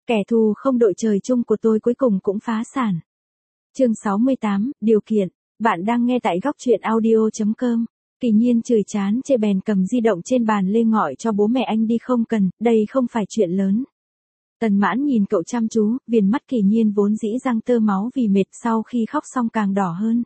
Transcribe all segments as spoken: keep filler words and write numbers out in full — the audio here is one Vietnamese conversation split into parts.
Kẻ thù không đội trời chung của tôi cuối cùng cũng phá sản. Chương sáu mươi tám, điều kiện. Bạn đang nghe tại góc truyện audio chấm com. Kỳ Nhiên chửi chán chê bèn cầm di động trên bàn lên gọi cho bố mẹ anh đi không cần, đây không phải chuyện lớn. Tần Mãn nhìn cậu chăm chú, viền mắt Kỳ Nhiên vốn dĩ răng tơ máu vì mệt sau khi khóc xong càng đỏ hơn.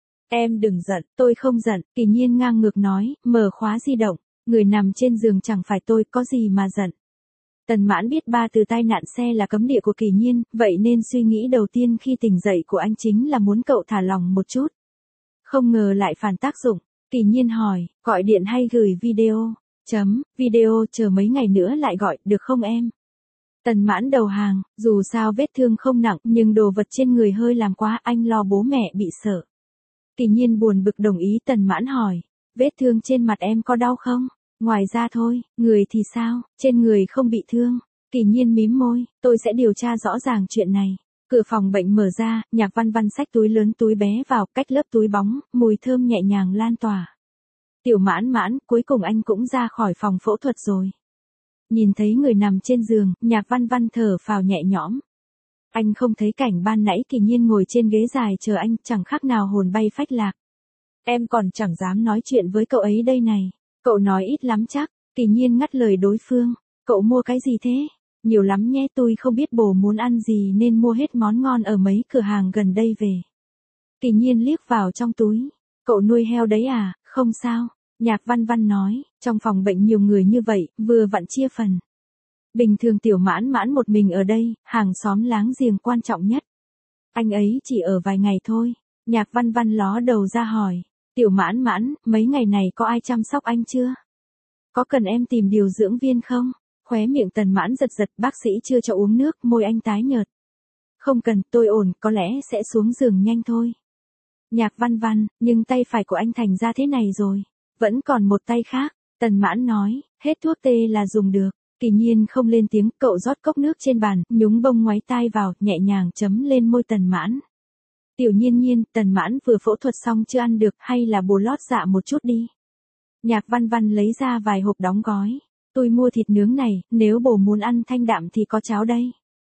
Em đừng giận, tôi không giận, Kỳ Nhiên ngang ngược nói, mở khóa di động, người nằm trên giường chẳng phải tôi, có gì mà giận. Tần Mãn biết ba từ tai nạn xe là cấm địa của Kỳ Nhiên, vậy nên suy nghĩ đầu tiên khi tỉnh dậy của anh chính là muốn cậu thả lòng một chút. Không ngờ lại phản tác dụng. Kỳ Nhiên hỏi, gọi điện hay gửi video? Chấm, video chờ mấy ngày nữa lại gọi, được không em? Tần Mãn đầu hàng, dù sao vết thương không nặng nhưng đồ vật trên người hơi làm quá, anh lo bố mẹ bị sợ. Kỳ Nhiên buồn bực đồng ý. Tần Mãn hỏi, vết thương trên mặt em có đau không? Ngoài ra thôi, người thì sao, trên người không bị thương. Kỳ Nhiên mím môi, tôi sẽ điều tra rõ ràng chuyện này. Cửa phòng bệnh mở ra, Nhạc Văn Văn xách túi lớn túi bé vào, cách lớp túi bóng, mùi thơm nhẹ nhàng lan tỏa. Tiểu Mãn Mãn, cuối cùng anh cũng ra khỏi phòng phẫu thuật rồi. Nhìn thấy người nằm trên giường, Nhạc Văn Văn thở phào nhẹ nhõm. Anh không thấy cảnh ban nãy Kỳ Nhiên ngồi trên ghế dài chờ anh, chẳng khác nào hồn bay phách lạc. Em còn chẳng dám nói chuyện với cậu ấy đây này. Cậu nói ít lắm chắc. Kỳ Nhiên ngắt lời đối phương. Cậu mua cái gì thế? Nhiều lắm nhé, tôi không biết bồ muốn ăn gì nên mua hết món ngon ở mấy cửa hàng gần đây về. Kỳ Nhiên liếc vào trong túi. Cậu nuôi heo đấy à? Không sao. Nhạc Văn Văn nói, trong phòng bệnh nhiều người như vậy, vừa vặn chia phần. Bình thường Tiểu Mãn Mãn một mình ở đây, hàng xóm láng giềng quan trọng nhất. Anh ấy chỉ ở vài ngày thôi. Nhạc Văn Văn ló đầu ra hỏi. Tiểu Mãn Mãn, mấy ngày này có ai chăm sóc anh chưa? Có cần em tìm điều dưỡng viên không? Khóe miệng Tần Mãn giật giật, bác sĩ chưa cho uống nước, môi anh tái nhợt. Không cần, tôi ổn, có lẽ sẽ xuống giường nhanh thôi. Nhạc Văn Văn, nhưng tay phải của anh thành ra thế này rồi. Vẫn còn một tay khác. Tần Mãn nói, hết thuốc tê là dùng được. Kỳ Nhiên không lên tiếng, cậu rót cốc nước trên bàn, nhúng bông ngoáy tai vào, nhẹ nhàng chấm lên môi Tần Mãn. Tiểu Nhiên Nhiên, Tần Mãn vừa phẫu thuật xong chưa ăn được, hay là bồ lót dạ một chút đi. Nhạc Văn Văn lấy ra vài hộp đóng gói. Tôi mua thịt nướng này, nếu bồ muốn ăn thanh đạm thì có cháo đây.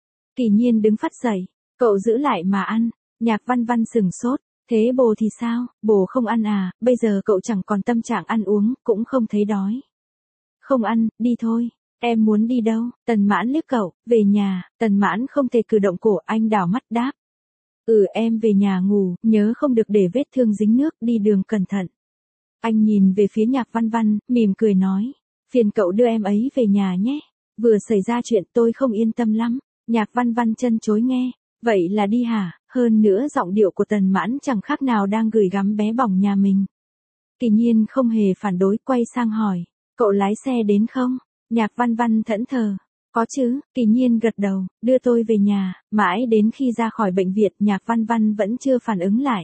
Kỳ Nhiên đứng phắt dậy, cậu giữ lại mà ăn. Nhạc Văn Văn sừng sốt, thế bồ thì sao, bồ không ăn à? Bây giờ cậu chẳng còn tâm trạng ăn uống, cũng không thấy đói. Không ăn, đi thôi. Em muốn đi đâu? Tần Mãn liếc cậu, về nhà. Tần Mãn không thể cử động cổ, anh đảo mắt đáp. Ừ, em về nhà ngủ, nhớ không được để vết thương dính nước, đi đường cẩn thận. Anh nhìn về phía Nhạc Văn Văn, mỉm cười nói, phiền cậu đưa em ấy về nhà nhé. Vừa xảy ra chuyện tôi không yên tâm lắm. Nhạc Văn Văn chân chối nghe, vậy là đi hả? Hơn nữa giọng điệu của Tần Mãn chẳng khác nào đang gửi gắm bé bỏng nhà mình. Kỳ Nhiên không hề phản đối, quay sang hỏi, cậu lái xe đến không? Nhạc Văn Văn thẫn thờ. Có chứ. Kỳ Nhiên gật đầu, đưa tôi về nhà. Mãi đến khi ra khỏi bệnh viện, Nhạc Văn Văn vẫn chưa phản ứng lại.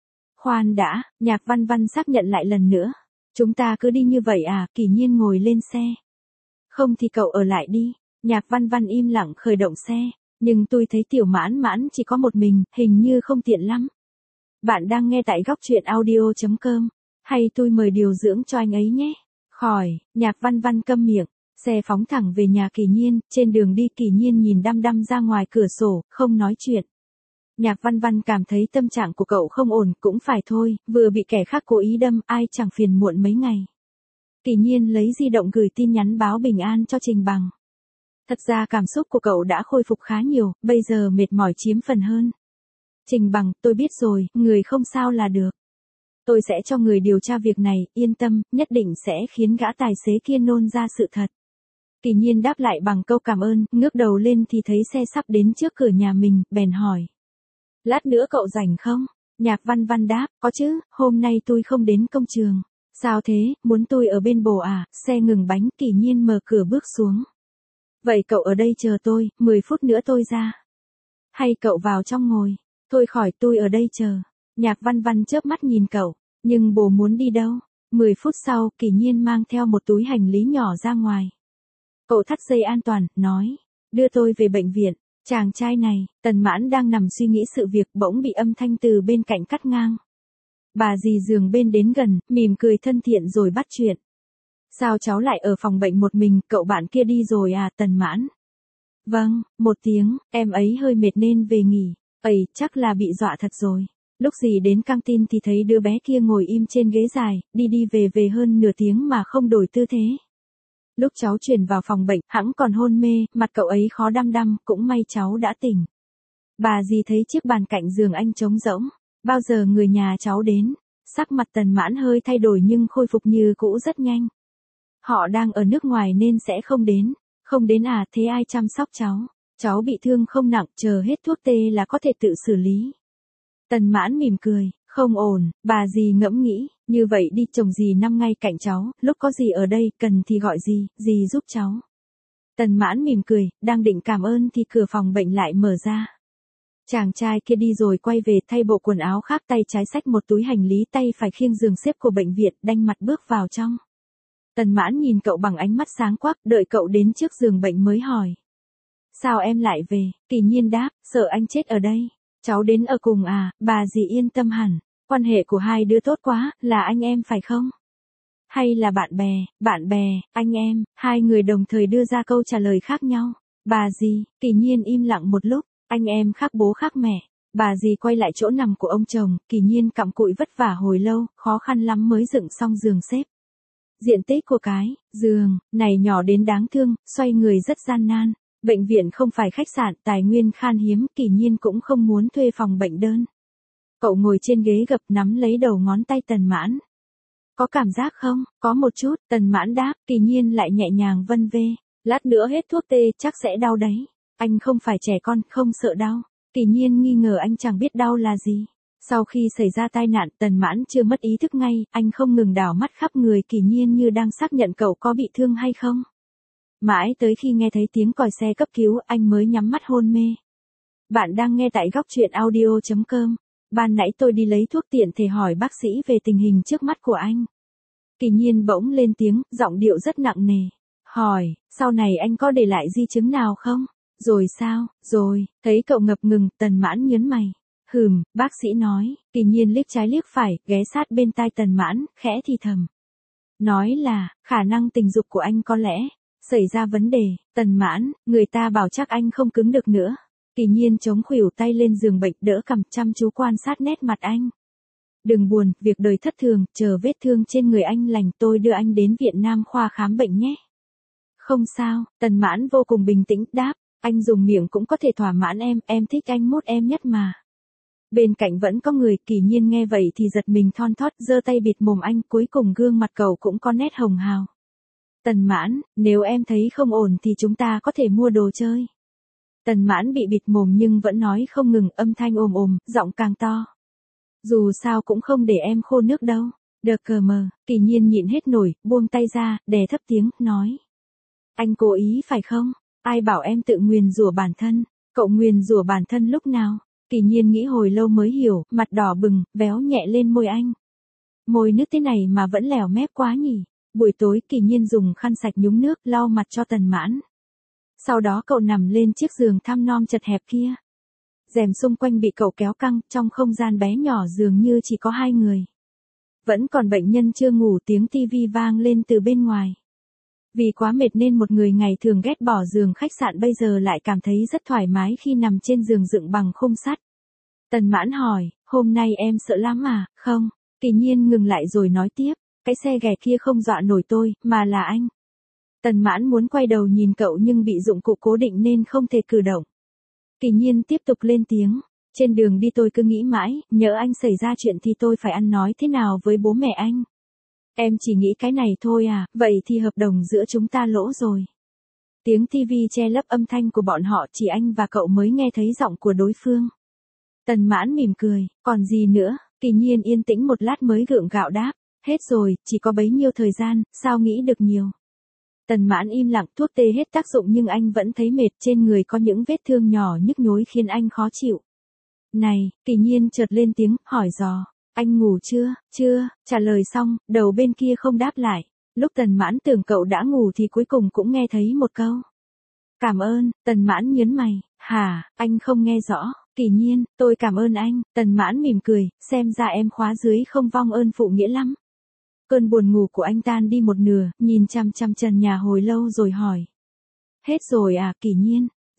Khoan đã, Nhạc Văn Văn xác nhận lại lần nữa. Chúng ta cứ đi như vậy à? Kỳ Nhiên ngồi lên xe. Không thì cậu ở lại đi. Nhạc Văn Văn im lặng khởi động xe. Nhưng tôi thấy Tiểu Mãn Mãn chỉ có một mình, hình như không tiện lắm. Bạn đang nghe tại góc truyện audio chấm com. Hay tôi mời điều dưỡng cho anh ấy nhé. Khỏi. Nhạc Văn Văn câm miệng. Xe phóng thẳng về nhà Kỳ Nhiên, trên đường đi Kỳ Nhiên nhìn đăm đăm ra ngoài cửa sổ, không nói chuyện. Nhạc Văn Văn cảm thấy tâm trạng của cậu không ổn, cũng phải thôi, vừa bị kẻ khác cố ý đâm, ai chẳng phiền muộn mấy ngày. Kỳ Nhiên lấy di động gửi tin nhắn báo bình an cho Trình Bằng. Thật ra cảm xúc của cậu đã khôi phục khá nhiều, bây giờ mệt mỏi chiếm phần hơn. Trình Bằng, tôi biết rồi, người không sao là được. Tôi sẽ cho người điều tra việc này, yên tâm, nhất định sẽ khiến gã tài xế kia nôn ra sự thật. Kỳ Nhiên đáp lại bằng câu cảm ơn, ngước đầu lên thì thấy xe sắp đến trước cửa nhà mình, bèn hỏi. Lát nữa cậu rảnh không? Nhạc Văn Văn đáp, có chứ, hôm nay tôi không đến công trường. Sao thế, muốn tôi ở bên bồ à? Xe ngừng bánh, Kỳ Nhiên mở cửa bước xuống. Vậy cậu ở đây chờ tôi, mười phút nữa tôi ra. Hay cậu vào trong ngồi? Thôi khỏi, tôi ở đây chờ. Nhạc Văn Văn chớp mắt nhìn cậu, nhưng bồ muốn đi đâu? mười phút sau, Kỳ Nhiên mang theo một túi hành lý nhỏ ra ngoài. Cậu thắt dây an toàn, nói, đưa tôi về bệnh viện. Chàng trai này, Tần Mãn đang nằm suy nghĩ sự việc, bỗng bị âm thanh từ bên cạnh cắt ngang. Bà dì giường bên đến gần, mỉm cười thân thiện rồi bắt chuyện. Sao cháu lại ở phòng bệnh một mình, cậu bạn kia đi rồi à? Tần Mãn Vâng, một tiếng, em ấy hơi mệt nên về nghỉ. Ây, chắc là bị dọa thật rồi. Lúc dì đến căng tin thì thấy đứa bé kia ngồi im trên ghế dài, đi đi về về hơn nửa tiếng mà không đổi tư thế. Lúc cháu chuyển vào phòng bệnh, hẵng còn hôn mê, mặt cậu ấy khó đăm đăm, cũng may cháu đã tỉnh. Bà dì thấy chiếc bàn cạnh giường anh trống rỗng. Bao giờ người nhà cháu đến? Sắc mặt Tần Mãn hơi thay đổi nhưng khôi phục như cũ rất nhanh. Họ đang ở nước ngoài nên sẽ không đến. Không đến à, thế ai chăm sóc cháu? Cháu bị thương không nặng, chờ hết thuốc tê là có thể tự xử lý. Tần Mãn mỉm cười, không ổn, bà dì ngẫm nghĩ, như vậy đi, chồng dì nằm ngay cạnh cháu, lúc có gì ở đây, cần thì gọi dì, dì giúp cháu. Tần Mãn mỉm cười, đang định cảm ơn thì cửa phòng bệnh lại mở ra. Chàng trai kia đi rồi quay về thay bộ quần áo khác, tay trái xách một túi hành lý, tay phải khiêng giường xếp của bệnh viện, đanh mặt bước vào trong. Tần Mãn nhìn cậu bằng ánh mắt sáng quắc, đợi cậu đến trước giường bệnh mới hỏi. Sao em lại về? Kỳ Nhiên đáp, sợ anh chết ở đây. Cháu đến ở cùng à, bà dì yên tâm hẳn. Quan hệ của hai đứa tốt quá, là anh em phải không? Hay là bạn bè, bạn bè, anh em, hai người đồng thời đưa ra câu trả lời khác nhau. Bà dì, Kỳ Nhiên im lặng một lúc, anh em khác bố khác mẹ. Bà dì quay lại chỗ nằm của ông chồng, Kỳ Nhiên cặm cụi vất vả hồi lâu, khó khăn lắm mới dựng xong giường xếp. Diện tích của cái giường này nhỏ đến đáng thương, xoay người rất gian nan. Bệnh viện không phải khách sạn, tài nguyên khan hiếm, Kỳ Nhiên cũng không muốn thuê phòng bệnh đơn. Cậu ngồi trên ghế gập, nắm lấy đầu ngón tay Tần Mãn. Có cảm giác không? Có một chút, Tần Mãn đáp, Kỳ Nhiên lại nhẹ nhàng vân vê. Lát nữa hết thuốc tê chắc sẽ đau đấy. Anh không phải trẻ con, không sợ đau. Kỳ Nhiên nghi ngờ anh chẳng biết đau là gì. Sau khi xảy ra tai nạn, Tần Mãn chưa mất ý thức ngay, anh không ngừng đảo mắt khắp người Kỳ Nhiên như đang xác nhận cậu có bị thương hay không. Mãi tới khi nghe thấy tiếng còi xe cấp cứu, anh mới nhắm mắt hôn mê. Bạn đang nghe tại góc truyện audio chấm com. Ban nãy tôi đi lấy thuốc tiện thể hỏi bác sĩ về tình hình trước mắt của anh. Kỳ Nhiên bỗng lên tiếng, giọng điệu rất nặng nề. Hỏi, sau này anh có để lại di chứng nào không? Rồi sao, rồi, thấy cậu ngập ngừng, Tần Mãn nhớn mày. Hừm, bác sĩ nói. Kỳ Nhiên liếc trái liếc phải, ghé sát bên tai Tần Mãn, khẽ thì thầm. Nói là, khả năng tình dục của anh có lẽ xảy ra vấn đề. Tần Mãn, người ta bảo chắc anh không cứng được nữa. Kỳ Nhiên chống khuỷu tay lên giường bệnh, đỡ cằm, chăm chú quan sát nét mặt anh. Đừng buồn, việc đời thất thường, chờ vết thương trên người anh lành tôi đưa anh đến Viện Nam khoa khám bệnh nhé. Không sao, Tần Mãn vô cùng bình tĩnh, đáp, anh dùng miệng cũng có thể thỏa mãn em, em thích anh mút em nhất mà. Bên cạnh vẫn có người, Kỳ Nhiên nghe vậy thì giật mình thon thót, giơ tay bịt mồm anh, cuối cùng gương mặt cậu cũng có nét hồng hào. Tần Mãn, nếu em thấy không ổn thì chúng ta có thể mua đồ chơi. Tần Mãn bị bịt mồm nhưng vẫn nói không ngừng, âm thanh ồm ồm, giọng càng to. Dù sao cũng không để em khô nước đâu. Đờ cờ mờ, Kỳ Nhiên nhịn hết nổi, buông tay ra, đè thấp tiếng, nói. Anh cố ý phải không? Ai bảo em tự nguyền rủa bản thân? Cậu nguyền rủa bản thân lúc nào? Kỳ Nhiên nghĩ hồi lâu mới hiểu, mặt đỏ bừng, véo nhẹ lên môi anh. Môi nước thế này mà vẫn lèo mép quá nhỉ. Buổi tối Kỳ Nhiên dùng khăn sạch nhúng nước lau mặt cho Tần Mãn. Sau đó cậu nằm lên chiếc giường thăm nom chật hẹp kia. Rèm xung quanh bị cậu kéo căng, trong không gian bé nhỏ dường như chỉ có hai người. Vẫn còn bệnh nhân chưa ngủ, tiếng tivi vang lên từ bên ngoài. Vì quá mệt nên một người ngày thường ghét bỏ giường khách sạn bây giờ lại cảm thấy rất thoải mái khi nằm trên giường dựng bằng khung sắt. Tần Mãn hỏi, hôm nay em sợ lắm à? Không. Kỳ Nhiên ngừng lại rồi nói tiếp, cái xe ghẻ kia không dọa nổi tôi, mà là anh. Tần Mãn muốn quay đầu nhìn cậu nhưng bị dụng cụ cố định nên không thể cử động. Kỳ Nhiên tiếp tục lên tiếng, trên đường đi tôi cứ nghĩ mãi, nhỡ anh xảy ra chuyện thì tôi phải ăn nói thế nào với bố mẹ anh. Em chỉ nghĩ cái này thôi à, vậy thì hợp đồng giữa chúng ta lỗ rồi. Tiếng tivi che lấp âm thanh của bọn họ, chỉ anh và cậu mới nghe thấy giọng của đối phương. Tần Mãn mỉm cười, còn gì nữa? Kỳ Nhiên yên tĩnh một lát mới gượng gạo đáp, hết rồi, chỉ có bấy nhiêu thời gian, sao nghĩ được nhiều. Tần Mãn im lặng, thuốc tê hết tác dụng nhưng anh vẫn thấy mệt, trên người có những vết thương nhỏ nhức nhối khiến anh khó chịu. Này, Kỳ Nhiên chợt lên tiếng, hỏi dò, anh ngủ chưa? Chưa, trả lời xong, đầu bên kia không đáp lại. Lúc Tần Mãn tưởng cậu đã ngủ thì cuối cùng cũng nghe thấy một câu. Cảm ơn. Tần Mãn nhớn mày, hả, anh không nghe rõ. Kỳ Nhiên, tôi cảm ơn anh. Tần Mãn mỉm cười, xem ra em khóa dưới không vong ơn phụ nghĩa lắm. Cơn buồn ngủ của anh tan đi một nửa, nhìn chằm chằm trần nhà hồi lâu rồi hỏi. Hết rồi à, Kỳ Nhiên?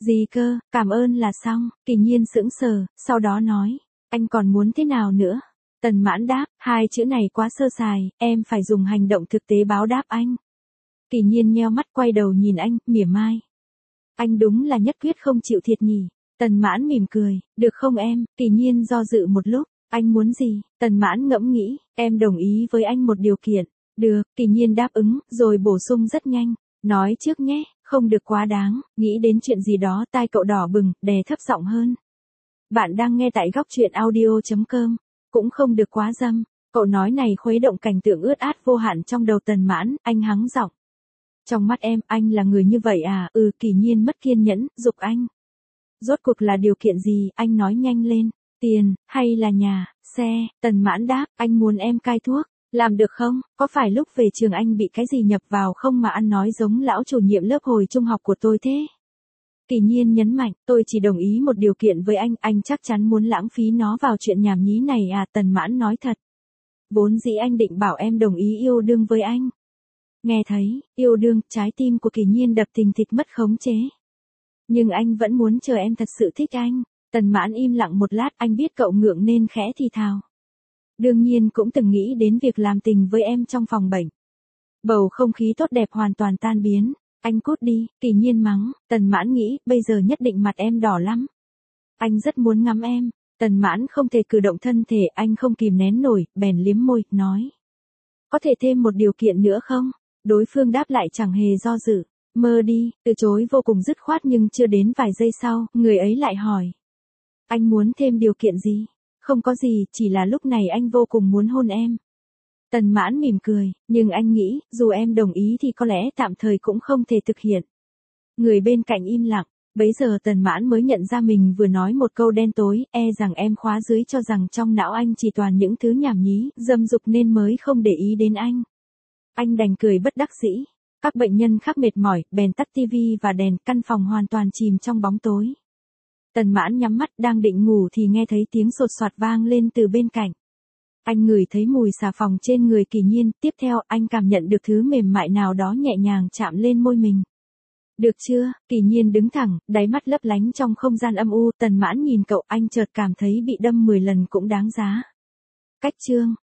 Gì cơ, cảm ơn là xong, Kỳ Nhiên sững sờ, sau đó nói, anh còn muốn thế nào nữa? Tần Mãn đáp, hai chữ này quá sơ sài, em phải dùng hành động thực tế báo đáp anh. Kỳ Nhiên nheo mắt quay đầu nhìn anh, mỉa mai. Anh đúng là nhất quyết không chịu thiệt nhỉ. Tần Mãn mỉm cười, được không em? Kỳ Nhiên do dự một lúc, anh muốn gì? Tần Mãn ngẫm nghĩ, em đồng ý với anh một điều kiện. Được, Kỳ Nhiên đáp ứng, rồi bổ sung rất nhanh. Nói trước nhé, không được quá đáng, nghĩ đến chuyện gì đó tai cậu đỏ bừng, đè thấp giọng hơn. Bạn đang nghe tại góc truyện audio chấm com, cũng không được quá dâm. Cậu nói này khuấy động cảnh tượng ướt át vô hạn trong đầu Tần Mãn, anh hắng giọng. Trong mắt em, anh là người như vậy à? Ừ, Kỳ Nhiên mất kiên nhẫn, giục anh. Rốt cuộc là điều kiện gì, anh nói nhanh lên. Tiền, hay là nhà, xe? Tần Mãn đáp, anh muốn em cai thuốc. Làm được không? Có phải lúc về trường anh bị cái gì nhập vào không mà ăn nói giống lão chủ nhiệm lớp hồi trung học của tôi thế? Kỳ Nhiên nhấn mạnh, tôi chỉ đồng ý một điều kiện với anh, anh chắc chắn muốn lãng phí nó vào chuyện nhảm nhí này à? Tần Mãn nói thật. Vốn dĩ anh định bảo em đồng ý yêu đương với anh. Nghe thấy, yêu đương, trái tim của Kỳ Nhiên đập thình thịch mất khống chế. Nhưng anh vẫn muốn chờ em thật sự thích anh. Tần Mãn im lặng một lát, anh biết cậu ngượng nên khẽ thì thào. Đương nhiên cũng từng nghĩ đến việc làm tình với em trong phòng bệnh. Bầu không khí tốt đẹp hoàn toàn tan biến. Anh cút đi, Kỳ Nhiên mắng. Tần Mãn nghĩ, bây giờ nhất định mặt em đỏ lắm. Anh rất muốn ngắm em. Tần Mãn không thể cử động thân thể, anh không kìm nén nổi, bèn liếm môi, nói. Có thể thêm một điều kiện nữa không? Đối phương đáp lại chẳng hề do dự. Mơ đi, từ chối vô cùng dứt khoát nhưng chưa đến vài giây sau, người ấy lại hỏi. Anh muốn thêm điều kiện gì? Không có gì, chỉ là lúc này anh vô cùng muốn hôn em. Tần Mãn mỉm cười, nhưng anh nghĩ, dù em đồng ý thì có lẽ tạm thời cũng không thể thực hiện. Người bên cạnh im lặng, bấy giờ Tần Mãn mới nhận ra mình vừa nói một câu đen tối, e rằng em khóa dưới cho rằng trong não anh chỉ toàn những thứ nhảm nhí, dâm dục nên mới không để ý đến anh. Anh đành cười bất đắc dĩ. Các bệnh nhân khác mệt mỏi, bèn tắt tivi và đèn, căn phòng hoàn toàn chìm trong bóng tối. Tần Mãn nhắm mắt đang định ngủ thì nghe thấy tiếng sột soạt vang lên từ bên cạnh. Anh ngửi thấy mùi xà phòng trên người Kỳ Nhiên, tiếp theo anh cảm nhận được thứ mềm mại nào đó nhẹ nhàng chạm lên môi mình. Được chưa? Kỳ Nhiên đứng thẳng, đáy mắt lấp lánh trong không gian âm u. Tần Mãn nhìn cậu, anh chợt cảm thấy bị đâm mười lần cũng đáng giá. Cách chương